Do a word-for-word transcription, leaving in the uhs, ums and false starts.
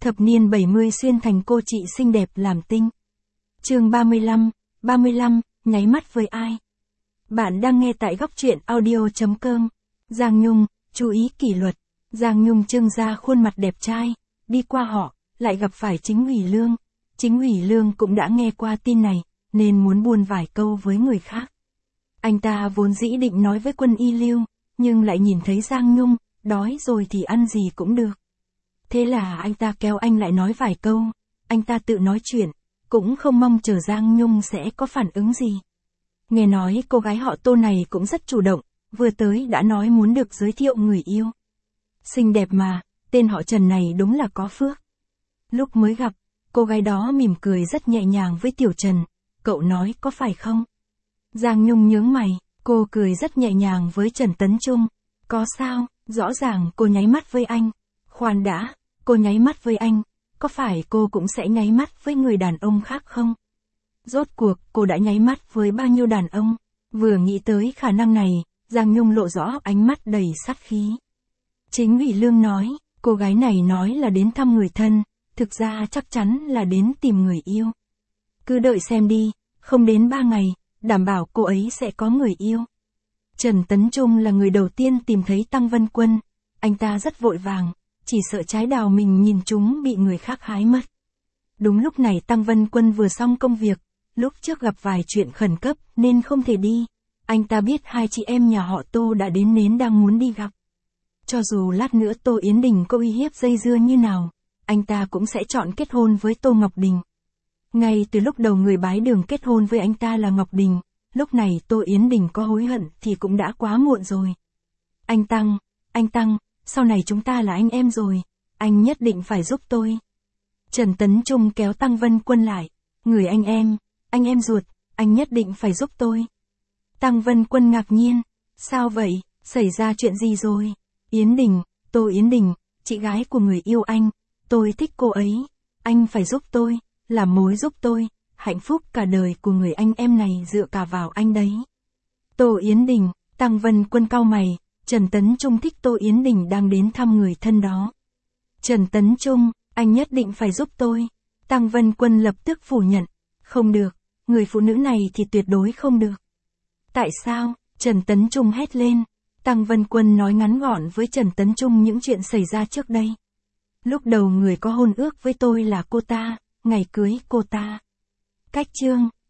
Thập niên bảy mươi xuyên thành cô chị xinh đẹp làm tinh. Chương ba mươi lăm, ba mươi lăm, nháy mắt với ai? Bạn đang nghe tại góc truyện audio chấm com. Giang Nhung, chú ý kỷ luật. Giang Nhung trưng ra khuôn mặt đẹp trai, đi qua họ, lại gặp phải Chính ủy Lương. Chính ủy Lương cũng đã nghe qua tin này, nên muốn buôn vài câu với người khác. Anh ta vốn dĩ định nói với Quân Y Lưu, nhưng lại nhìn thấy Giang Nhung, đói rồi thì ăn gì cũng được. Thế là anh ta kéo anh lại nói vài câu, anh ta tự nói chuyện, cũng không mong chờ Giang Nhung sẽ có phản ứng gì. Nghe nói cô gái họ Tô này cũng rất chủ động, vừa tới đã nói muốn được giới thiệu người yêu. Xinh đẹp mà, tên họ Trần này đúng là có phước. Lúc mới gặp, cô gái đó mỉm cười rất nhẹ nhàng với Tiểu Trần, cậu nói có phải không? Giang Nhung nhướng mày, cô cười rất nhẹ nhàng với Trần Tấn Trung, có sao, rõ ràng cô nháy mắt với anh. Khoan đã, cô nháy mắt với anh, có phải cô cũng sẽ nháy mắt với người đàn ông khác không? Rốt cuộc cô đã nháy mắt với bao nhiêu đàn ông? Vừa nghĩ tới khả năng này, Giang Nhung lộ rõ ánh mắt đầy sát khí. Chính ủy Lương nói, cô gái này nói là đến thăm người thân, thực ra chắc chắn là đến tìm người yêu. Cứ đợi xem đi, không đến ba ngày, đảm bảo cô ấy sẽ có người yêu. Trần Tấn Trung là người đầu tiên tìm thấy Tăng Vân Quân, anh ta rất vội vàng, chỉ sợ trái đào mình nhìn chúng bị người khác hái mất. Đúng lúc này Tăng Vân Quân vừa xong công việc, lúc trước gặp vài chuyện khẩn cấp nên không thể đi. Anh ta biết hai chị em nhà họ Tô đã đến nến đang muốn đi gặp. Cho dù lát nữa Tô Yến Đình có uy hiếp dây dưa như nào, anh ta cũng sẽ chọn kết hôn với Tô Ngọc Đình. Ngay từ lúc đầu người bái đường kết hôn với anh ta là Ngọc Đình, lúc này Tô Yến Đình có hối hận thì cũng đã quá muộn rồi. Anh Tăng, anh Tăng, sau này chúng ta là anh em rồi, anh nhất định phải giúp tôi. Trần Tấn Trung kéo Tăng Vân Quân lại, người anh em, anh em ruột, anh nhất định phải giúp tôi. Tăng Vân Quân ngạc nhiên, sao vậy, xảy ra chuyện gì rồi? Yến Đình, Tô Yến Đình, chị gái của người yêu anh, tôi thích cô ấy, anh phải giúp tôi, làm mối giúp tôi, hạnh phúc cả đời của người anh em này dựa cả vào anh đấy. Tô Yến Đình, Tăng Vân Quân cau mày, Trần Tấn Trung thích Tô Yến Đình đang đến thăm người thân đó. Trần Tấn Trung, anh nhất định phải giúp tôi. Tăng Vân Quân lập tức phủ nhận, không được, người phụ nữ này thì tuyệt đối không được. Tại sao? Trần Tấn Trung hét lên. Tăng Vân Quân nói ngắn gọn với Trần Tấn Trung những chuyện xảy ra trước đây. Lúc đầu người có hôn ước với tôi là cô ta, ngày cưới cô ta. Cách chương